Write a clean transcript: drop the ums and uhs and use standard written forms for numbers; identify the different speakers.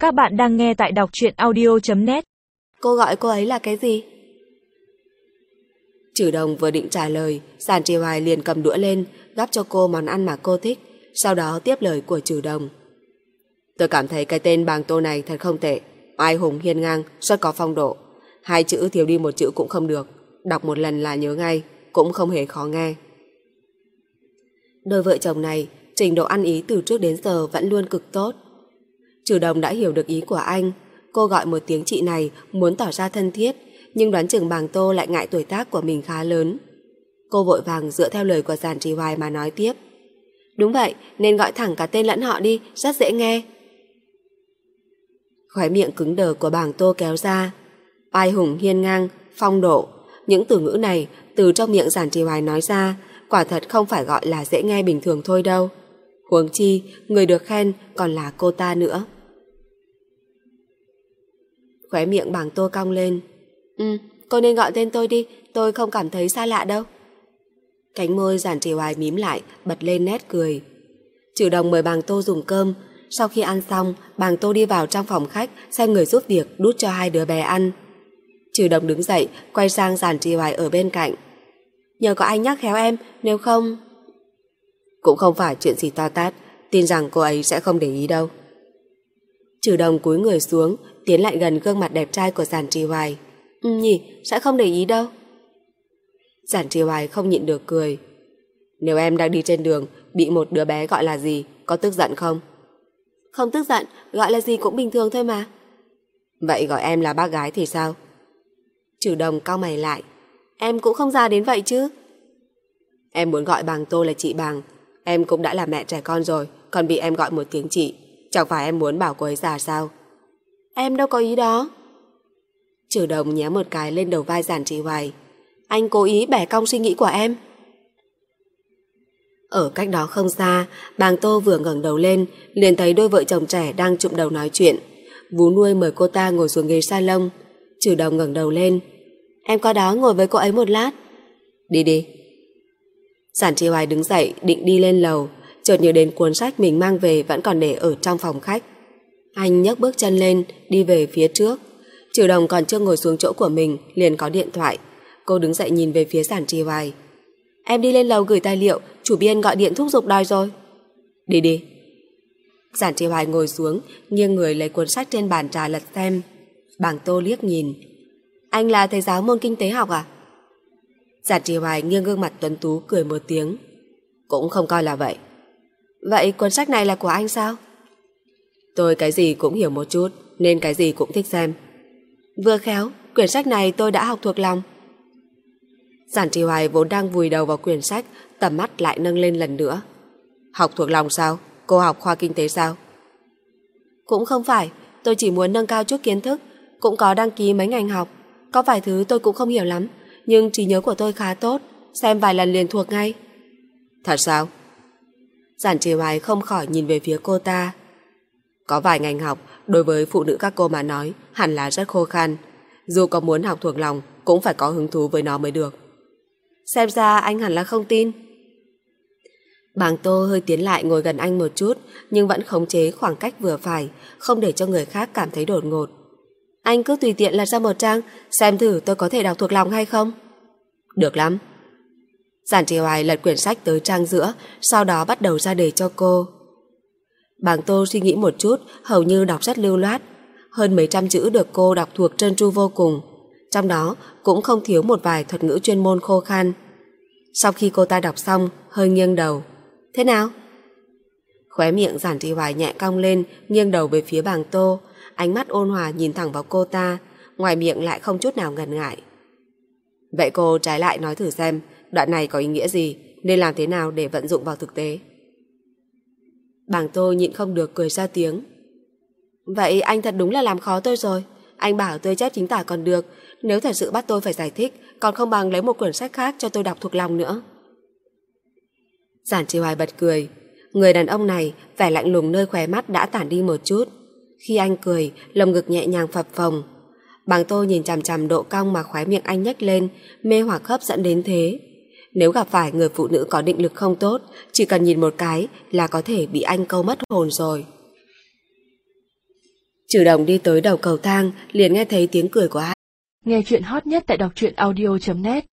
Speaker 1: Các bạn đang nghe tại đọc truyện audio.net.
Speaker 2: Cô gọi cô ấy là cái gì? Trừ Đồng vừa định trả lời, Giản Trì Hoài liền cầm đũa lên, gắp cho cô món ăn mà cô thích, sau đó tiếp lời của Trừ Đồng. Tôi cảm thấy cái tên Bàng Tô này thật không tệ, oai hùng hiên ngang, rất có phong độ. 2 chữ thiếu đi 1 chữ cũng không được, đọc 1 lần là nhớ ngay, cũng không hề khó nghe. Đôi vợ chồng này, trình độ ăn ý từ trước đến giờ vẫn luôn cực tốt. Trừ Đồng đã hiểu được ý của anh, cô gọi một tiếng chị này muốn tỏ ra thân thiết, nhưng đoán chừng Bàng Tô lại ngại tuổi tác của mình khá lớn. Cô vội vàng dựa theo lời của Giản Trì Hoài mà nói tiếp. Đúng vậy, nên gọi thẳng cả tên lẫn họ đi, rất dễ nghe. Khóe miệng cứng đờ của Bàng Tô kéo ra. Oai hùng hiên ngang, phong độ, những từ ngữ này từ trong miệng Giản Trì Hoài nói ra, quả thật không phải gọi là dễ nghe bình thường thôi đâu. Huống chi, người được khen còn là cô ta nữa. Khóe miệng Bàng Tô cong lên. Cô nên gọi tên tôi đi, tôi không cảm thấy xa lạ đâu. Cánh môi Giản Trì Hoài mím lại, bật lên nét cười. Trừ Đồng mời Bàng Tô dùng cơm. Sau khi ăn xong, Bàng Tô đi vào trong phòng khách xem người giúp việc đút cho 2 đứa bé ăn. Trừ Đồng đứng dậy, quay sang Giản Trì Hoài ở bên cạnh. Nhờ có anh nhắc khéo em, nếu không... Cũng không phải chuyện gì to tát, tin rằng cô ấy sẽ không để ý đâu. Trừ Đồng cúi người xuống, tiến lại gần gương mặt đẹp trai của Giản Trì Hoài. Nhỉ, sẽ không để ý đâu. Giản Trì Hoài không nhịn được cười. Nếu em đang đi trên đường, bị một đứa bé gọi là gì, có tức giận không? Không tức giận, gọi là gì cũng bình thường thôi mà. Vậy gọi em là bác gái thì sao? Trừ Đồng cau mày lại. Em cũng không già đến vậy chứ. Em muốn gọi Bàng Tô là chị Bàng. Em cũng đã là mẹ trẻ con rồi, còn bị em gọi một tiếng chị. Chẳng phải em muốn bảo cô ấy già sao? Em đâu có ý đó. Trừ Đồng nhé một cái lên đầu vai Giản Trì Hoài. Anh cố ý bẻ cong suy nghĩ của em. Ở cách đó không xa, Bàng Tô vừa ngẩng đầu lên, liền thấy đôi vợ chồng trẻ đang chụm đầu nói chuyện. Vú nuôi mời cô ta ngồi xuống ghế salon. Trừ Đồng ngẩng đầu lên. Em qua đó ngồi với cô ấy một lát. Đi đi. Giản Trì Hoài đứng dậy định đi lên lầu, chợt nhớ đến cuốn sách mình mang về vẫn còn để ở trong phòng khách. Anh nhấc bước chân lên, đi về phía trước. Trừ Đồng còn chưa ngồi xuống chỗ của mình, liền có điện thoại. Cô đứng dậy nhìn về phía Giản Trì Hoài. Em đi lên lầu gửi tài liệu, chủ biên gọi điện thúc giục đòi rồi. Đi đi. Giản Trì Hoài ngồi xuống, nghiêng người lấy cuốn sách trên bàn trà lật xem. Bàng Tô liếc nhìn. Anh là thầy giáo môn kinh tế học à? Giản Trì Hoài nghiêng gương mặt tuấn tú cười một tiếng. Cũng không coi là vậy. Vậy cuốn sách này là của anh sao? Tôi cái gì cũng hiểu một chút, nên cái gì cũng thích xem. Vừa khéo, quyển sách này tôi đã học thuộc lòng. Giản Trì Hoài vốn đang vùi đầu vào quyển sách, tầm mắt lại nâng lên lần nữa. Học thuộc lòng sao? Cô học khoa kinh tế sao? Cũng không phải, tôi chỉ muốn nâng cao chút kiến thức, cũng có đăng ký mấy ngành học. Có vài thứ tôi cũng không hiểu lắm, nhưng trí nhớ của tôi khá tốt, xem vài lần liền thuộc ngay. Thật sao? Giản Trì Hoài không khỏi nhìn về phía cô ta. Có vài ngành học, đối với phụ nữ các cô mà nói, hẳn là rất khô khan. Dù có muốn học thuộc lòng, cũng phải có hứng thú với nó mới được. Xem ra anh hẳn là không tin. Bàng Tô hơi tiến lại ngồi gần anh một chút, nhưng vẫn khống chế khoảng cách vừa phải, không để cho người khác cảm thấy đột ngột. Anh cứ tùy tiện lật ra một trang, xem thử tôi có thể đọc thuộc lòng hay không. Được lắm. Giản Trì Hoài lật quyển sách tới trang giữa, sau đó bắt đầu ra đề cho cô. Bàng Tô suy nghĩ một chút, hầu như đọc rất lưu loát. Hơn mấy trăm chữ được cô đọc thuộc trơn tru vô cùng. Trong đó cũng không thiếu một vài thuật ngữ chuyên môn khô khan. Sau khi cô ta đọc xong, hơi nghiêng đầu. Thế nào? Khóe miệng Giản Trì Hoài nhẹ cong lên, nghiêng đầu về phía Bàng Tô, ánh mắt ôn hòa nhìn thẳng vào cô ta, ngoài miệng lại không chút nào ngần ngại. Vậy cô trái lại nói thử xem, đoạn này có ý nghĩa gì, nên làm thế nào để vận dụng vào thực tế? Bàng Tô nhịn không được cười ra tiếng. Vậy anh thật đúng là làm khó tôi rồi. Anh bảo tôi chép chính tả còn được, nếu thật sự bắt tôi phải giải thích, còn không bằng lấy một quyển sách khác cho tôi đọc thuộc lòng nữa. Giản Trì Hoài bật cười. Người đàn ông này, vẻ lạnh lùng nơi khóe mắt đã tản đi một chút. Khi anh cười, lồng ngực nhẹ nhàng phập phồng. Bàng Tô nhìn chằm chằm độ cong mà khóe miệng anh nhếch lên, mê hoặc hấp dẫn đến thế. Nếu gặp phải người phụ nữ có định lực không tốt, chỉ cần nhìn một cái là có thể bị anh câu mất hồn rồi. Trừ Đồng đi tới đầu cầu thang, liền nghe thấy tiếng cười của hai.
Speaker 1: Nghe chuyện hot nhất tại đọc truyện audio.net